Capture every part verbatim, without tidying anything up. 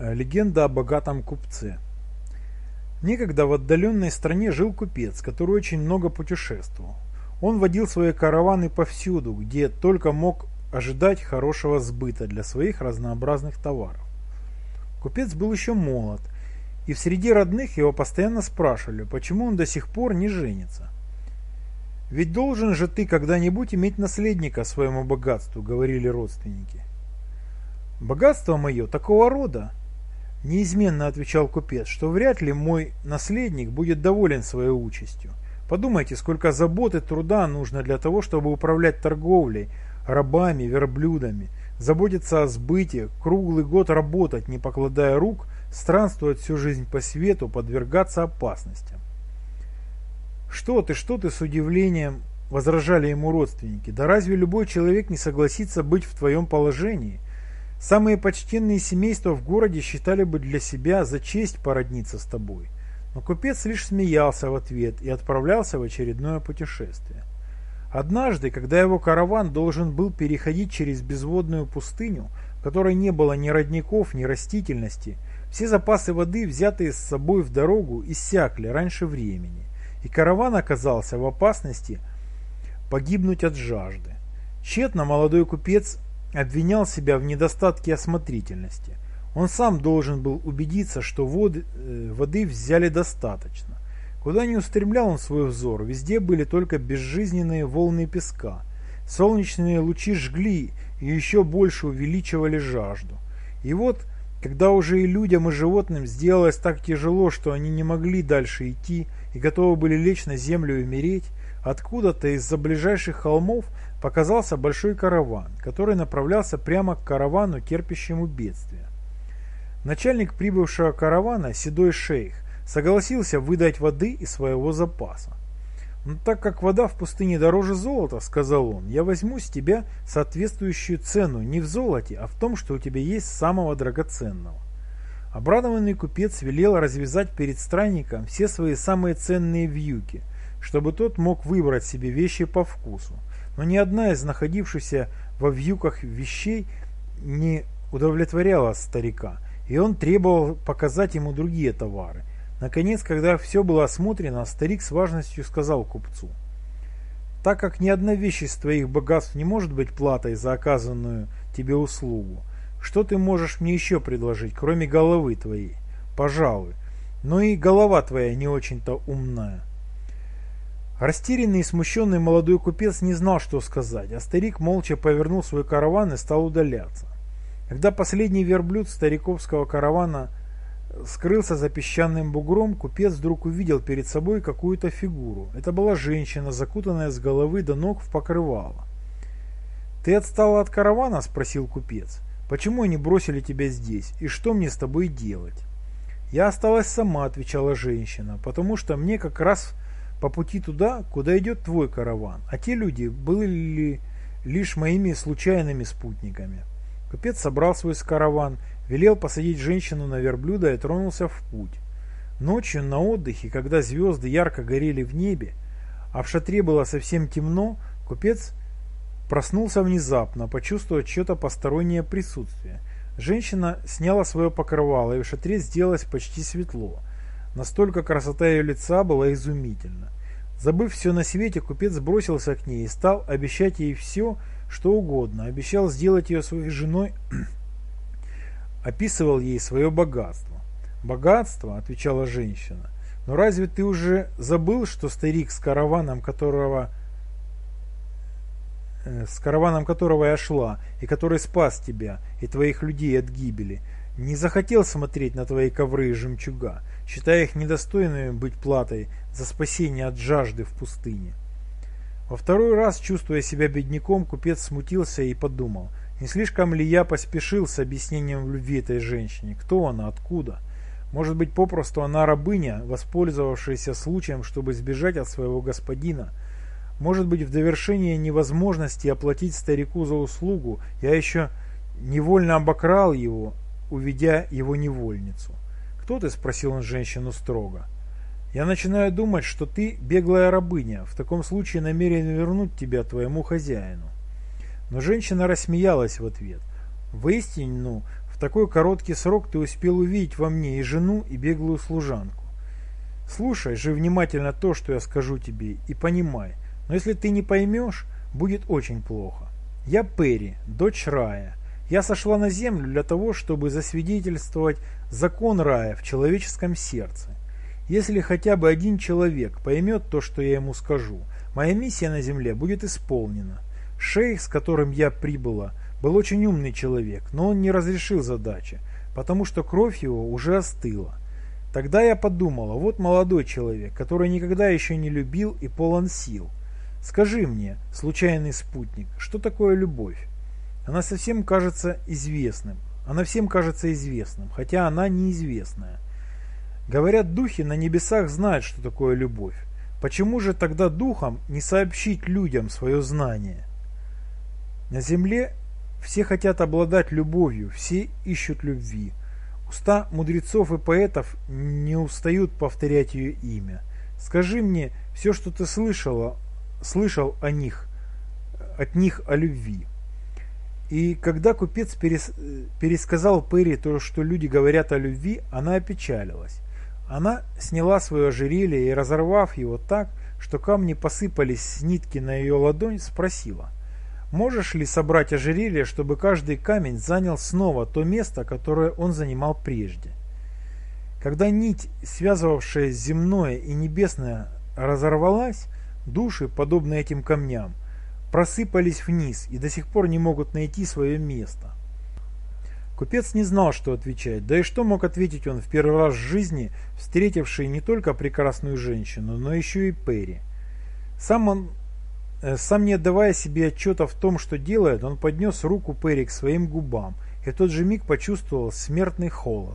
Легенда о богатом купце. Некогда в отдаленной стране жил купец, который очень много путешествовал. Он водил свои караваны повсюду, где только мог ожидать хорошего сбыта для своих разнообразных товаров. Купец был еще молод, и в среде родных его постоянно спрашивали, почему он до сих пор не женится. «Ведь должен же ты когда-нибудь иметь наследника своему богатству», — говорили родственники. «Богатство мое такого рода, — неизменно отвечал купец, — что вряд ли мой наследник будет доволен своей участью. Подумайте, сколько забот и труда нужно для того, чтобы управлять торговлей, рабами, верблюдами, заботиться о сбыте, круглый год работать, не покладая рук, странствовать всю жизнь по свету, подвергаться опасностям». «Что ты, что ты?» — с удивлением возражали ему родственники. «Да разве любой человек не согласится быть в твоем положении? Самые почтенные семейства в городе считали бы для себя за честь породниться с тобой». Но купец лишь смеялся в ответ и отправлялся в очередное путешествие. Однажды, когда его караван должен был переходить через безводную пустыню, в которой не было ни родников, ни растительности, все запасы воды, взятые с собой в дорогу, иссякли раньше времени, и караван оказался в опасности погибнуть от жажды. Тщетно молодой купец обвинял себя в недостатке осмотрительности. Он сам должен был убедиться, что воды, э, воды взяли достаточно. Куда ни устремлял он свой взор, везде были только безжизненные волны песка. Солнечные лучи жгли и еще больше увеличивали жажду. И вот, когда уже и людям, и животным сделалось так тяжело, что они не могли дальше идти и готовы были лечь на землю и умереть, откуда-то из-за ближайших холмов показался большой караван, который направлялся прямо к каравану, терпящему бедствия. Начальник прибывшего каравана, седой шейх, согласился выдать воды из своего запаса. «Но так как вода в пустыне дороже золота, — сказал он, — я возьму с тебя соответствующую цену не в золоте, а в том, что у тебя есть самого драгоценного». Обрадованный купец велел развязать перед странником все свои самые ценные вьюки, чтобы тот мог выбрать себе вещи по вкусу. Но ни одна из находившихся во вьюках вещей не удовлетворяла старика, и он требовал показать ему другие товары. Наконец, когда все было осмотрено, старик с важностью сказал купцу: «Так как ни одна вещь из твоих богатств не может быть платой за оказанную тебе услугу, что ты можешь мне еще предложить, кроме головы твоей? Пожалуй, но и голова твоя не очень-то умная». Растерянный и смущенный молодой купец не знал, что сказать, а старик молча повернул свой караван и стал удаляться. Когда последний верблюд стариковского каравана скрылся за песчаным бугром, купец вдруг увидел перед собой какую-то фигуру. Это была женщина, закутанная с головы до ног в покрывало. «Ты отстала от каравана?» — спросил купец. «Почему они бросили тебя здесь? И что мне с тобой делать?» «Я осталась сама», — отвечала женщина, «потому что мне как раз по пути туда, куда идет твой караван, а те люди были лишь моими случайными спутниками». Купец собрал свой караван, велел посадить женщину на верблюда и тронулся в путь. Ночью на отдыхе, когда звезды ярко горели в небе, а в шатре было совсем темно, купец проснулся внезапно, почувствовав чье-то постороннее присутствие. Женщина сняла свое покрывало, и в шатре сделалось почти светло. Настолько красота ее лица была изумительна. Забыв все на свете, купец бросился к ней и стал обещать ей все, что угодно. Обещал сделать ее своей женой, описывал ей свое богатство. «Богатство?» — отвечала женщина. «Но разве ты уже забыл, что старик, с караваном которого, э, с караваном которого я шла, и который спас тебя и твоих людей от гибели, не захотел смотреть на твои ковры и жемчуга, считая их недостойными быть платой за спасение от жажды в пустыне?» Во второй раз, чувствуя себя бедняком, купец смутился и подумал: не слишком ли я поспешил с объяснением в любви этой женщине? Кто она? Откуда? Может быть, попросту она рабыня, воспользовавшаяся случаем, чтобы сбежать от своего господина? Может быть, в довершение невозможности оплатить старику за услугу, я еще невольно обокрал его, уведя его невольницу? «Кто ты?» — спросил он женщину строго. «Я начинаю думать, что ты беглая рабыня, в таком случае намерен вернуть тебя твоему хозяину». Но женщина рассмеялась в ответ. «Воистину, в такой короткий срок ты успел увидеть во мне и жену, и беглую служанку. Слушай же внимательно то, что я скажу тебе, и понимай, но если ты не поймешь, будет очень плохо. Я Пери, дочь рая. Я сошла на землю для того, чтобы засвидетельствовать закон рая в человеческом сердце. Если хотя бы один человек поймет то, что я ему скажу, моя миссия на земле будет исполнена. Шейх, с которым я прибыла, был очень умный человек, но он не разрешил задачи, потому что кровь его уже остыла. Тогда я подумала, вот молодой человек, который никогда еще не любил и полон сил. Скажи мне, случайный спутник, что такое любовь? Она совсем кажется известным. Она всем кажется известным, хотя она неизвестная. Говорят, духи на небесах знают, что такое любовь. Почему же тогда духам не сообщить людям свое знание? На земле все хотят обладать любовью, все ищут любви. Уста мудрецов и поэтов не устают повторять ее имя. Скажи мне все, что ты слышала, слышал о них, от них о любви. И когда купец перес, пересказал Пери то, что люди говорят о любви, она опечалилась. Она сняла свое ожерелье и, разорвав его так, что камни посыпались с нитки на ее ладонь, спросила: «Можешь ли собрать ожерелье, чтобы каждый камень занял снова то место, которое он занимал прежде?» Когда нить, связывавшая земное и небесное, разорвалась, души, подобные этим камням, просыпались вниз и до сих пор не могут найти свое место. Купец не знал, что отвечать, да и что мог ответить он в первый раз в жизни, встретивший не только прекрасную женщину, но еще и Пери. Сам он, сам не отдавая себе отчета в том, что делает, он поднес руку Пери к своим губам и в тот же миг почувствовал смертный холод.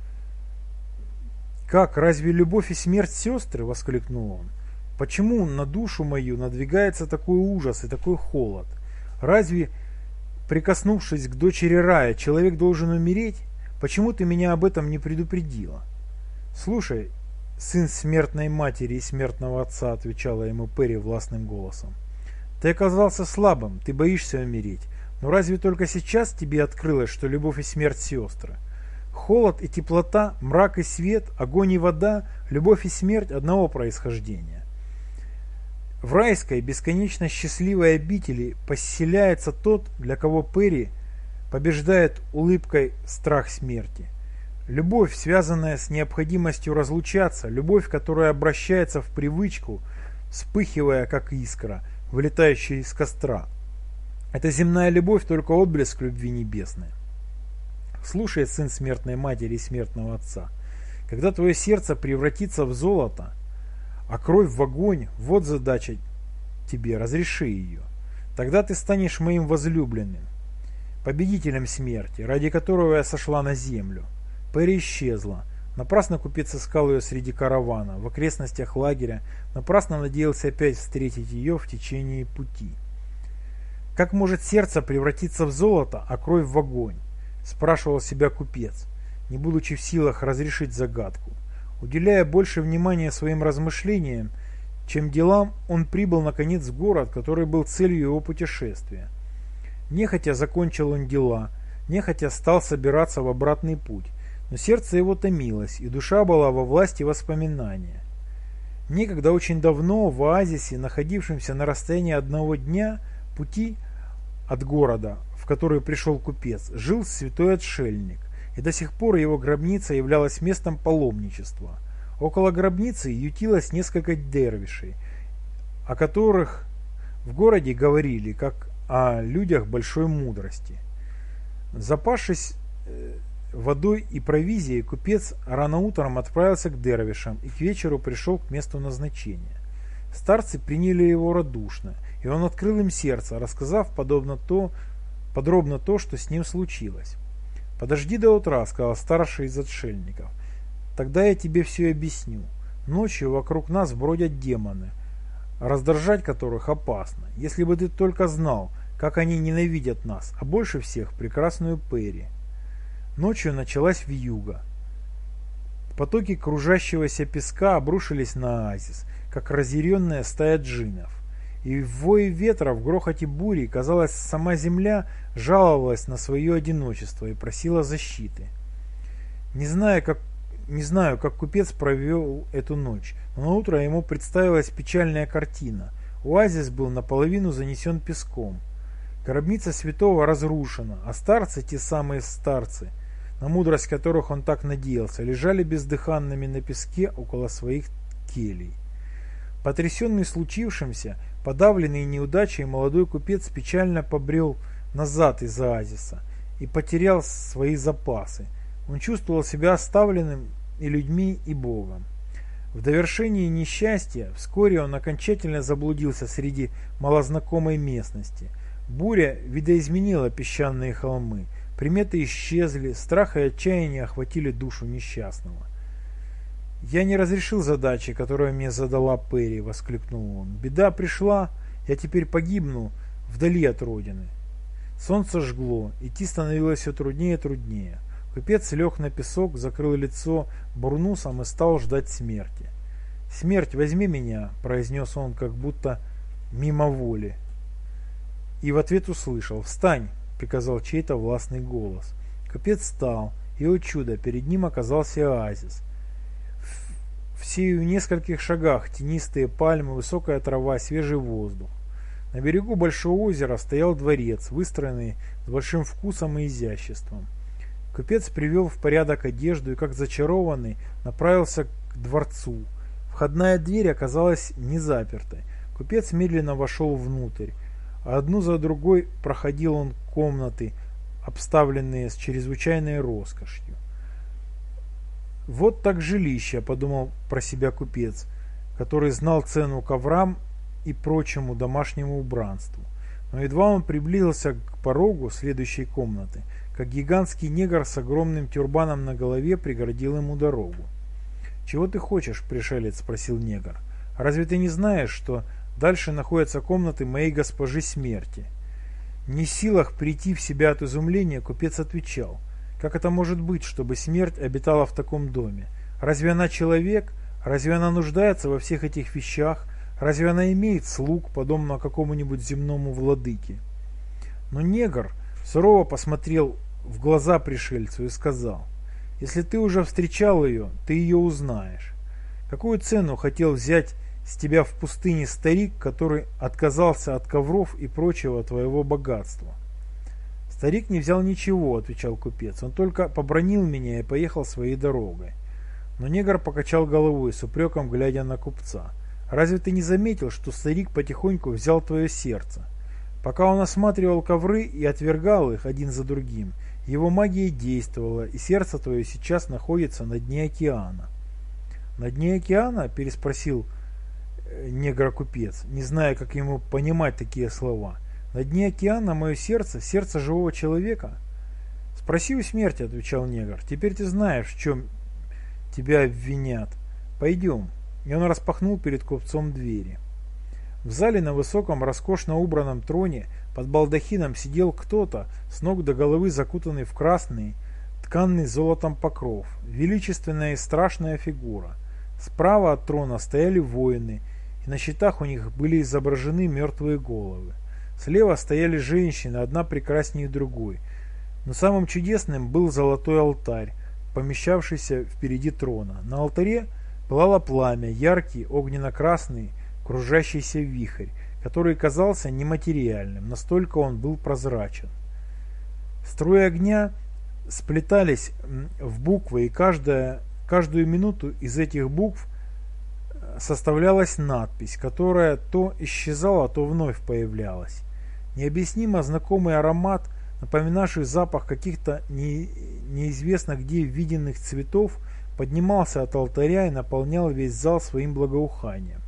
«Как, разве любовь и смерть сестры?» — воскликнул он. «Почему на душу мою надвигается такой ужас и такой холод? Разве, прикоснувшись к дочери рая, человек должен умереть? Почему ты меня об этом не предупредила?» «Слушай, сын смертной матери и смертного отца», — отвечала ему Пери властным голосом. «Ты оказался слабым, ты боишься умереть, но разве только сейчас тебе открылось, что любовь и смерть сестры? Холод и теплота, мрак и свет, огонь и вода, любовь и смерть одного происхождения. В райской, бесконечно счастливой обители поселяется тот, для кого Пери побеждает улыбкой страх смерти. Любовь, связанная с необходимостью разлучаться, любовь, которая обращается в привычку, вспыхивая как искра, вылетающая из костра. Это земная любовь, только отблеск любви небесной. Слушай, сын смертной матери и смертного отца, когда твое сердце превратится в золото, а кровь в огонь, вот задача тебе, разреши ее. Тогда ты станешь моим возлюбленным, победителем смерти, ради которого я сошла на землю. Пери исчезла. Напрасно купец искал ее среди каравана, в окрестностях лагеря, напрасно надеялся опять встретить ее в течение пути. Как может сердце превратиться в золото, а кровь в огонь? Спрашивал себя купец, не будучи в силах разрешить загадку. Уделяя больше внимания своим размышлениям, чем делам, он прибыл наконец в город, который был целью его путешествия. Нехотя закончил он дела, нехотя стал собираться в обратный путь, но сердце его томилось, и душа была во власти воспоминания. Некогда очень давно в оазисе, находившемся на расстоянии одного дня пути от города, в который пришел купец, жил святой отшельник, и до сих пор его гробница являлась местом паломничества. Около гробницы ютилось несколько дервишей, о которых в городе говорили как о людях большой мудрости. Запасшись водой и провизией, купец рано утром отправился к дервишам и к вечеру пришел к месту назначения. Старцы приняли его радушно, и он открыл им сердце, рассказав подобно то, подробно то, что с ним случилось. «Подожди до утра», — сказал старший из отшельников. «Тогда я тебе все объясню. Ночью вокруг нас бродят демоны, раздражать которых опасно. Если бы ты только знал, как они ненавидят нас, а больше всех прекрасную Пери». Ночью началась вьюга. Потоки кружащегося песка обрушились на оазис, как разъяренная стая джиннов. И в вое ветра, в грохоте бури, казалось, сама земля жаловалась на свое одиночество и просила защиты. Не знаю, как, не знаю, как купец провел эту ночь, но на утро ему представилась печальная картина. Оазис был наполовину занесен песком. Гробница святого разрушена, а старцы, те самые старцы, на мудрость которых он так надеялся, лежали бездыханными на песке около своих келей. Потрясенный случившимся, подавленный неудачей, молодой купец печально побрел назад из оазиса и потерял свои запасы. Он чувствовал себя оставленным и людьми, и Богом. В довершении несчастья вскоре он окончательно заблудился среди малознакомой местности. Буря видоизменила песчаные холмы, приметы исчезли, страх и отчаяние охватили душу несчастного. «Я не разрешил задачи, которую мне задала Перри», — воскликнул он. «Беда пришла, я теперь погибну вдали от родины». Солнце жгло, идти становилось все труднее и труднее. Купец лег на песок, закрыл лицо бурнусом и стал ждать смерти. «Смерть, возьми меня», — произнес он, как будто мимо воли. И в ответ услышал: «Встань», — приказал чей-то властный голос. Купец встал, и, о чудо, перед ним оказался оазис. Все в нескольких шагах тенистые пальмы, высокая трава, свежий воздух. На берегу большого озера стоял дворец, выстроенный с большим вкусом и изяществом. Купец привел в порядок одежду и, как зачарованный, направился к дворцу. Входная дверь оказалась не запертой. Купец медленно вошел внутрь, а одну за другой проходил он комнаты, обставленные с чрезвычайной роскошью. «Вот так жилище», — подумал про себя купец, который знал цену коврам и прочему домашнему убранству. Но едва он приблизился к порогу следующей комнаты, как гигантский негр с огромным тюрбаном на голове преградил ему дорогу. «Чего ты хочешь, пришелец?» — спросил негр. «Разве ты не знаешь, что дальше находятся комнаты моей госпожи смерти?» Не в силах прийти в себя от изумления, купец отвечал: «Как это может быть, чтобы смерть обитала в таком доме? Разве она человек? Разве она нуждается во всех этих вещах? Разве она имеет слуг, подобно какому-нибудь земному владыке?» Но негр сурово посмотрел в глаза пришельцу и сказал: «Если ты уже встречал ее, ты ее узнаешь. Какую цену хотел взять с тебя в пустыне старик, который отказался от ковров и прочего твоего богатства?» «Старик не взял ничего», — отвечал купец. «Он только побранил меня и поехал своей дорогой». Но негр покачал головой, с упреком глядя на купца. «Разве ты не заметил, что старик потихоньку взял твое сердце? Пока он осматривал ковры и отвергал их один за другим, его магия действовала, и сердце твое сейчас находится на дне океана». «На дне океана?» — переспросил негр-купец, не зная, как ему понимать такие слова. «На дне океана мое сердце, сердце живого человека?» «Спроси у смерти», — отвечал негр. «Теперь ты знаешь, в чем тебя обвинят. Пойдем». И он распахнул перед купцом двери. В зале на высоком, роскошно убранном троне под балдахином сидел кто-то, с ног до головы закутанный в красный, тканный золотом покров. Величественная и страшная фигура. Справа от трона стояли воины, и на щитах у них были изображены мертвые головы. Слева стояли женщины, одна прекраснее другой. Но самым чудесным был золотой алтарь, помещавшийся впереди трона. На алтаре пылало пламя, яркий, огненно-красный, кружащийся вихрь, который казался нематериальным, настолько он был прозрачен. Струи огня сплетались в буквы, и каждая, каждую минуту из этих букв составлялась надпись, которая то исчезала, то вновь появлялась. Необъяснимо знакомый аромат, напоминавший запах каких-то не, неизвестно где виденных цветов, поднимался от алтаря и наполнял весь зал своим благоуханием.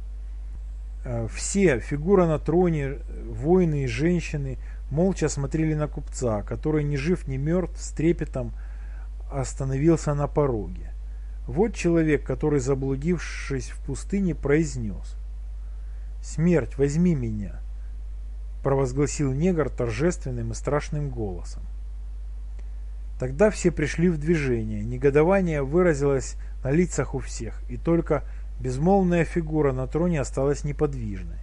Все, фигура на троне, воины и женщины, молча смотрели на купца, который ни жив, ни мертв, с трепетом остановился на пороге. Вот человек, который, заблудившись в пустыне, произнес: «Смерть, возьми меня», — провозгласил негр торжественным и страшным голосом. Тогда все пришли в движение, негодование выразилось на лицах у всех, и только безмолвная фигура на троне осталась неподвижной.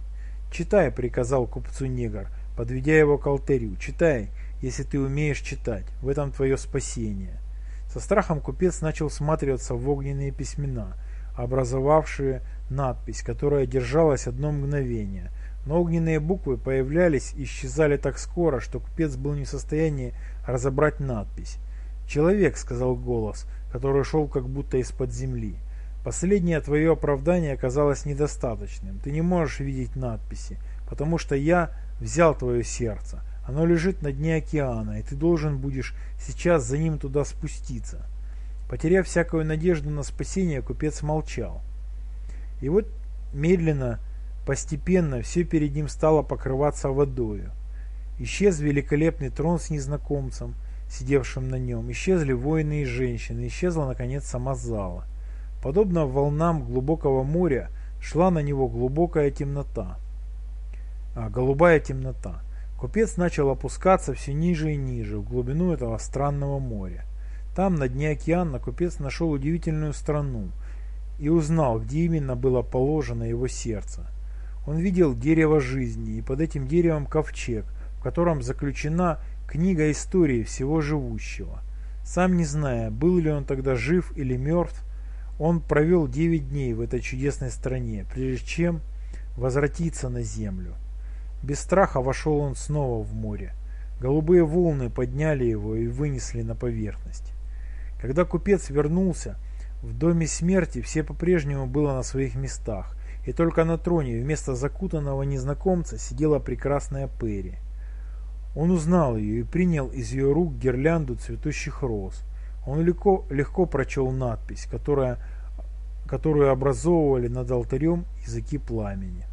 «Читай», — приказал купцу негр, подведя его к алтарю. «Читай, если ты умеешь читать. В этом твое спасение». Со страхом купец начал всматриваться в огненные письмена, образовавшие надпись, которая держалась одно мгновение. Но огненные буквы появлялись и исчезали так скоро, что купец был не в состоянии разобрать надпись. «Человек», — сказал голос, который шел как будто из-под земли. «Последнее твое оправдание оказалось недостаточным. Ты не можешь видеть надписи, потому что я взял твое сердце. Оно лежит на дне океана, и ты должен будешь сейчас за ним туда спуститься». Потеряв всякую надежду на спасение, купец молчал. И вот медленно, постепенно все перед ним стало покрываться водою. Исчез великолепный трон с незнакомцем, сидевшим на нем, исчезли воины и женщины, исчезла, наконец, сама зала. Подобно волнам глубокого моря шла на него глубокая темнота, а, голубая темнота. Купец начал опускаться все ниже и ниже, в глубину этого странного моря. Там, на дне океана, купец нашел удивительную страну и узнал, где именно было положено его сердце. Он видел дерево жизни, и под этим деревом ковчег, в котором заключена книга истории всего живущего. Сам не зная, был ли он тогда жив или мертв, он провел девять дней в этой чудесной стране, прежде чем возвратиться на землю. Без страха вошел он снова в море. Голубые волны подняли его и вынесли на поверхность. Когда купец вернулся, в доме смерти все по-прежнему было на своих местах, и только на троне вместо закутанного незнакомца сидела прекрасная Пери. Он узнал ее и принял из ее рук гирлянду цветущих роз. Он легко, легко прочел надпись, которая, которую образовывали над алтарем языки пламени.